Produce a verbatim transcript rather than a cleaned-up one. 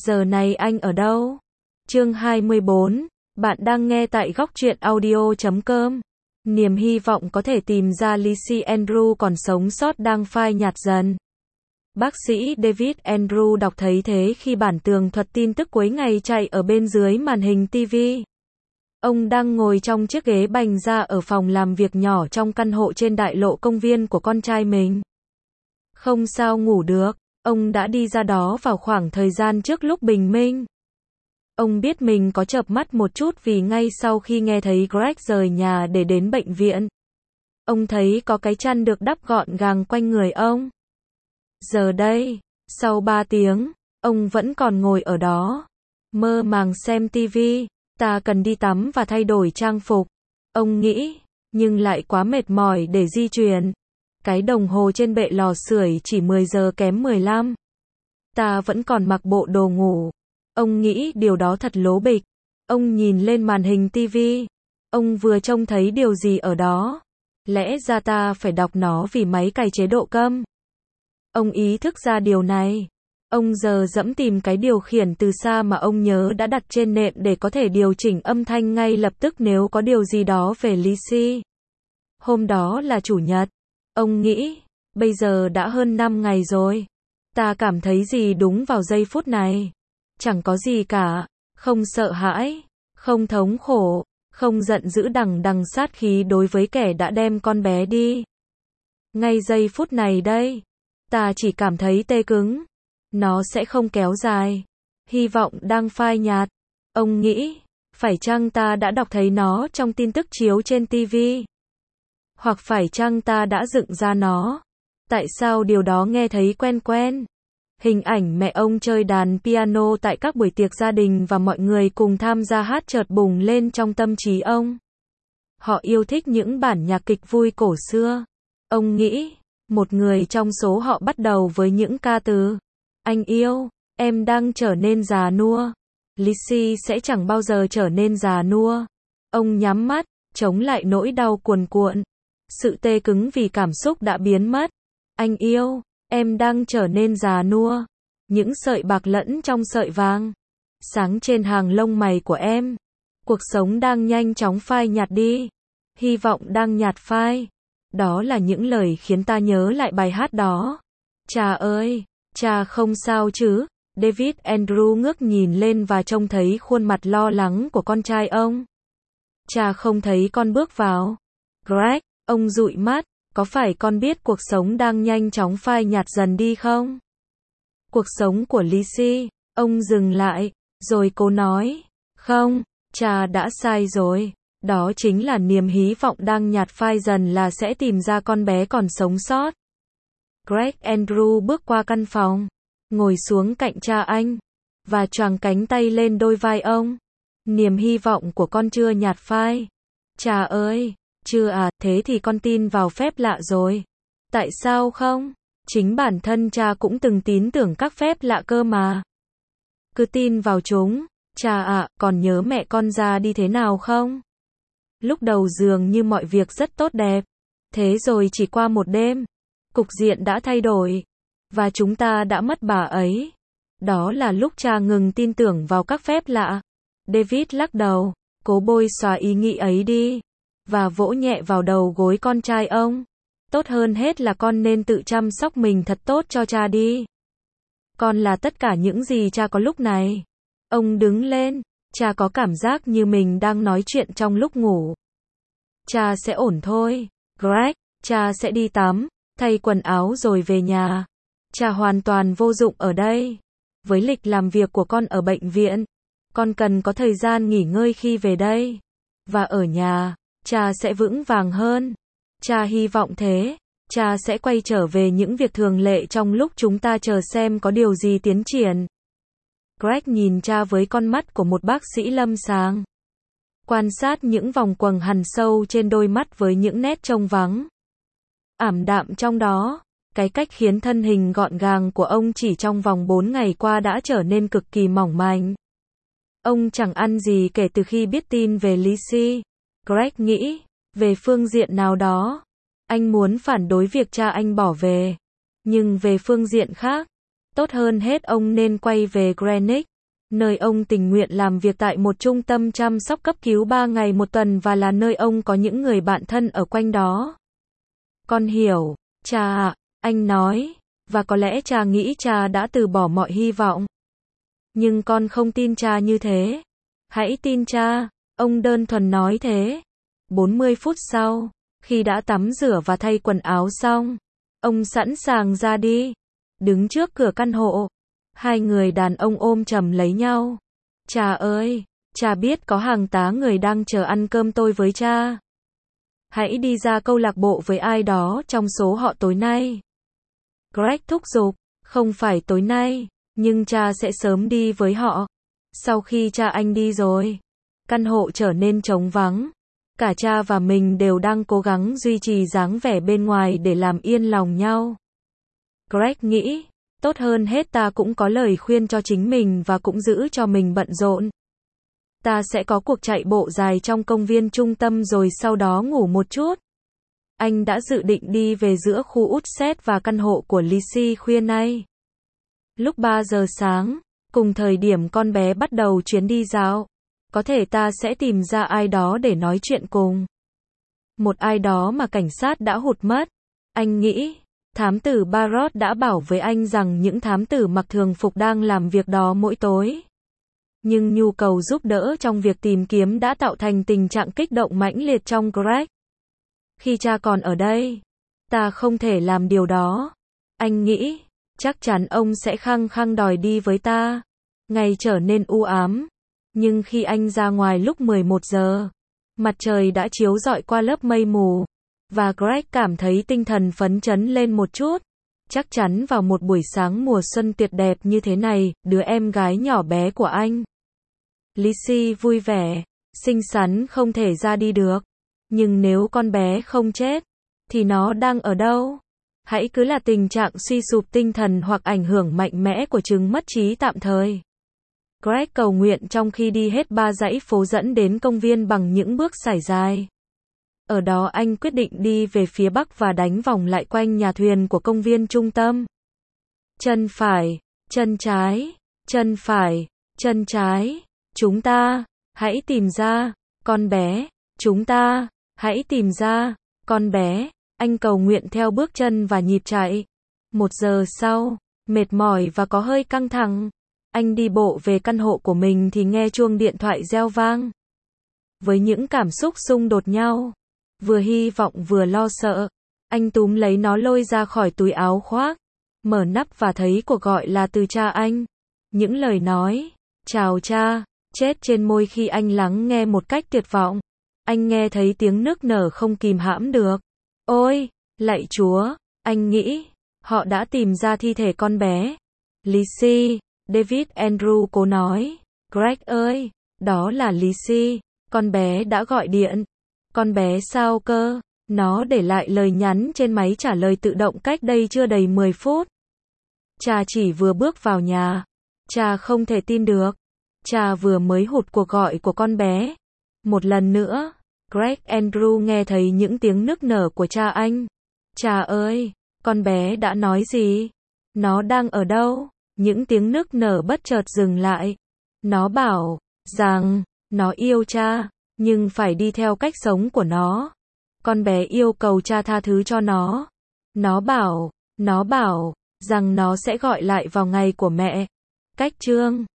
giờ này anh ở đâu? Chương hai mươi bốn, bạn đang nghe tại góc truyện audio chấm com. Niềm hy vọng có thể tìm ra Lizzie Andrew còn sống sót đang phai nhạt dần. Bác sĩ David Andrew đọc thấy thế khi bản tường thuật tin tức cuối ngày chạy ở bên dưới màn hình ti vi. Ông đang ngồi trong chiếc ghế bành da ở phòng làm việc nhỏ trong căn hộ trên đại lộ công viên của con trai mình. Không sao ngủ được, ông đã đi ra đó vào khoảng thời gian trước lúc bình minh. Ông biết mình có chợp mắt một chút vì ngay sau khi nghe thấy Greg rời nhà để đến bệnh viện, ông thấy có cái chăn được đắp gọn gàng quanh người ông. Giờ đây, sau ba tiếng, ông vẫn còn ngồi ở đó, mơ màng xem ti vi. Ta cần đi tắm và thay đổi trang phục, ông nghĩ, nhưng lại quá mệt mỏi để di chuyển. Cái đồng hồ trên bệ lò sưởi chỉ mười giờ kém mười lăm. Ta vẫn còn mặc bộ đồ ngủ. Ông nghĩ điều đó thật lố bịch. Ông nhìn lên màn hình ti vi. Ông vừa trông thấy điều gì ở đó. Lẽ ra ta phải đọc nó vì máy cày chế độ câm. Ông ý thức ra điều này. Ông giờ dẫm tìm cái điều khiển từ xa mà ông nhớ đã đặt trên nệm để có thể điều chỉnh âm thanh ngay lập tức nếu có điều gì đó về Lizzie. Hôm đó là Chủ nhật. Ông nghĩ, bây giờ đã hơn năm ngày rồi. Ta cảm thấy gì đúng vào giây phút này. Chẳng có gì cả. Không sợ hãi, không thống khổ, không giận dữ đằng đằng sát khí đối với kẻ đã đem con bé đi. Ngay giây phút này đây, ta chỉ cảm thấy tê cứng. Nó sẽ không kéo dài. Hy vọng đang phai nhạt. Ông nghĩ, phải chăng ta đã đọc thấy nó trong tin tức chiếu trên ti vi? Hoặc phải chăng ta đã dựng ra nó? Tại sao điều đó nghe thấy quen quen? Hình ảnh mẹ ông chơi đàn piano tại các buổi tiệc gia đình và mọi người cùng tham gia hát chợt bùng lên trong tâm trí ông. Họ yêu thích những bản nhạc kịch vui cổ xưa. Ông nghĩ, một người trong số họ bắt đầu với những ca từ. Anh yêu, em đang trở nên già nua. Lizzie sẽ chẳng bao giờ trở nên già nua. Ông nhắm mắt, chống lại nỗi đau cuồn cuộn. Sự tê cứng vì cảm xúc đã biến mất. Anh yêu, em đang trở nên già nua. Những sợi bạc lẫn trong sợi vàng. Sáng trên hàng lông mày của em. Cuộc sống đang nhanh chóng phai nhạt đi. Hy vọng đang nhạt phai. Đó là những lời khiến ta nhớ lại bài hát đó. Cha ơi! Cha không sao chứ? David Andrew ngước nhìn lên và trông thấy khuôn mặt lo lắng của con trai ông. Cha không thấy con bước vào. Greg, ông dụi mắt, có phải con biết cuộc sống đang nhanh chóng phai nhạt dần đi không? Cuộc sống của Lizzie, ông dừng lại, rồi cố nói, không, cha đã sai rồi. Đó chính là niềm hy vọng đang nhạt phai dần là sẽ tìm ra con bé còn sống sót. Greg Andrew bước qua căn phòng, ngồi xuống cạnh cha anh, và choàng cánh tay lên đôi vai ông. Niềm hy vọng của con chưa nhạt phai. Cha ơi, chưa à, thế thì con tin vào phép lạ rồi. Tại sao không? Chính bản thân cha cũng từng tín tưởng các phép lạ cơ mà. Cứ tin vào chúng. Cha ạ, còn nhớ mẹ con ra đi thế nào không? Lúc đầu dường như mọi việc rất tốt đẹp. Thế rồi chỉ qua một đêm, cục diện đã thay đổi, và chúng ta đã mất bà ấy. Đó là lúc cha ngừng tin tưởng vào các phép lạ. David lắc đầu, cố bôi xóa ý nghĩ ấy đi, và vỗ nhẹ vào đầu gối con trai ông. Tốt hơn hết là con nên tự chăm sóc mình thật tốt cho cha đi. Con là tất cả những gì cha có lúc này. Ông đứng lên, cha có cảm giác như mình đang nói chuyện trong lúc ngủ. Cha sẽ ổn thôi, Greg, cha sẽ đi tắm, thay quần áo rồi về nhà. Cha hoàn toàn vô dụng ở đây. Với lịch làm việc của con ở bệnh viện, con cần có thời gian nghỉ ngơi khi về đây. Và ở nhà, cha sẽ vững vàng hơn. Cha hy vọng thế. Cha sẽ quay trở về những việc thường lệ trong lúc chúng ta chờ xem có điều gì tiến triển. Greg nhìn cha với con mắt của một bác sĩ lâm sàng. Quan sát những vòng quầng hằn sâu trên đôi mắt với những nét trông vắng, ảm đạm trong đó. Cái cách khiến thân hình gọn gàng của ông chỉ trong vòng bốn ngày qua đã trở nên cực kỳ mỏng manh. Ông chẳng ăn gì kể từ khi biết tin về Lizzie. Greg nghĩ, về phương diện nào đó, anh muốn phản đối việc cha anh bỏ về. Nhưng về phương diện khác, tốt hơn hết ông nên quay về Greenwich. nơi ông tình nguyện làm việc tại một trung tâm chăm sóc cấp cứu ba ngày một tuần và là nơi ông có những người bạn thân ở quanh đó. Con hiểu, cha ạ, anh nói, và có lẽ cha nghĩ cha đã từ bỏ mọi hy vọng. Nhưng con không tin cha như thế. Hãy tin cha, ông đơn thuần nói thế. bốn mươi phút sau, khi đã tắm rửa và thay quần áo xong, ông sẵn sàng ra đi. Đứng trước cửa căn hộ, hai người đàn ông ôm chầm lấy nhau. Cha ơi, cha biết có hàng tá người đang chờ ăn cơm tôi với cha. Hãy đi ra câu lạc bộ với ai đó trong số họ tối nay. Greg thúc giục, không phải tối nay, nhưng cha sẽ sớm đi với họ. Sau khi cha anh đi rồi, căn hộ trở nên trống vắng. Cả cha và mình đều đang cố gắng duy trì dáng vẻ bên ngoài để làm yên lòng nhau. Greg nghĩ, tốt hơn hết ta cũng có lời khuyên cho chính mình và cũng giữ cho mình bận rộn. Ta sẽ có cuộc chạy bộ dài trong công viên trung tâm rồi sau đó ngủ một chút. Anh đã dự định đi về giữa khu Utset và căn hộ của Lizzie khuya nay. Lúc ba giờ sáng, cùng thời điểm con bé bắt đầu chuyến đi dạo, có thể ta sẽ tìm ra ai đó để nói chuyện cùng. Một ai đó mà cảnh sát đã hụt mất. Anh nghĩ, thám tử Barrett đã bảo với anh rằng những thám tử mặc thường phục đang làm việc đó mỗi tối. Nhưng nhu cầu giúp đỡ trong việc tìm kiếm đã tạo thành tình trạng kích động mãnh liệt trong Greg. Khi cha còn ở đây, ta không thể làm điều đó. Anh nghĩ, chắc chắn ông sẽ khăng khăng đòi đi với ta. Ngày trở nên u ám. Nhưng khi anh ra ngoài lúc mười một giờ, mặt trời đã chiếu rọi qua lớp mây mù. Và Greg cảm thấy tinh thần phấn chấn lên một chút. Chắc chắn vào một buổi sáng mùa xuân tuyệt đẹp như thế này, đứa em gái nhỏ bé của anh, Lizzie vui vẻ, xinh xắn không thể ra đi được. Nhưng nếu con bé không chết, thì nó đang ở đâu? Hãy cứ là tình trạng suy sụp tinh thần hoặc ảnh hưởng mạnh mẽ của chứng mất trí tạm thời. Greg cầu nguyện trong khi đi hết ba dãy phố dẫn đến công viên bằng những bước sải dài. Ở đó anh quyết định đi về phía bắc và đánh vòng lại quanh nhà thuyền của công viên trung tâm. Chân phải, chân trái, chân phải, chân trái. Chúng ta, hãy tìm ra, con bé. Chúng ta, hãy tìm ra, con bé. Anh cầu nguyện theo bước chân và nhịp chạy. Một giờ sau, mệt mỏi và có hơi căng thẳng, anh đi bộ về căn hộ của mình thì nghe chuông điện thoại reo vang. Với những cảm xúc xung đột nhau, vừa hy vọng vừa lo sợ, anh túm lấy nó lôi ra khỏi túi áo khoác, mở nắp và thấy cuộc gọi là từ cha anh. Những lời nói, chào cha, chết trên môi khi anh lắng nghe một cách tuyệt vọng. Anh nghe thấy tiếng nức nở không kìm hãm được. Ôi, lạy Chúa, anh nghĩ, họ đã tìm ra thi thể con bé. Lizzie, David Andrew cố nói. Greg ơi, đó là Lizzie, con bé đã gọi điện. Con bé sao cơ? Nó để lại lời nhắn trên máy trả lời tự động cách đây chưa đầy mười phút. Cha chỉ vừa bước vào nhà. Cha không thể tin được. Cha vừa mới hụt cuộc gọi của con bé. Một lần nữa, Greg Andrew nghe thấy những tiếng nức nở của cha anh. Cha ơi, con bé đã nói gì? Nó đang ở đâu? Những tiếng nức nở bất chợt dừng lại. Nó bảo rằng nó yêu cha, nhưng phải đi theo cách sống của nó. Con bé yêu cầu cha tha thứ cho nó. Nó bảo, nó bảo rằng nó sẽ gọi lại vào ngày của mẹ. Cách chương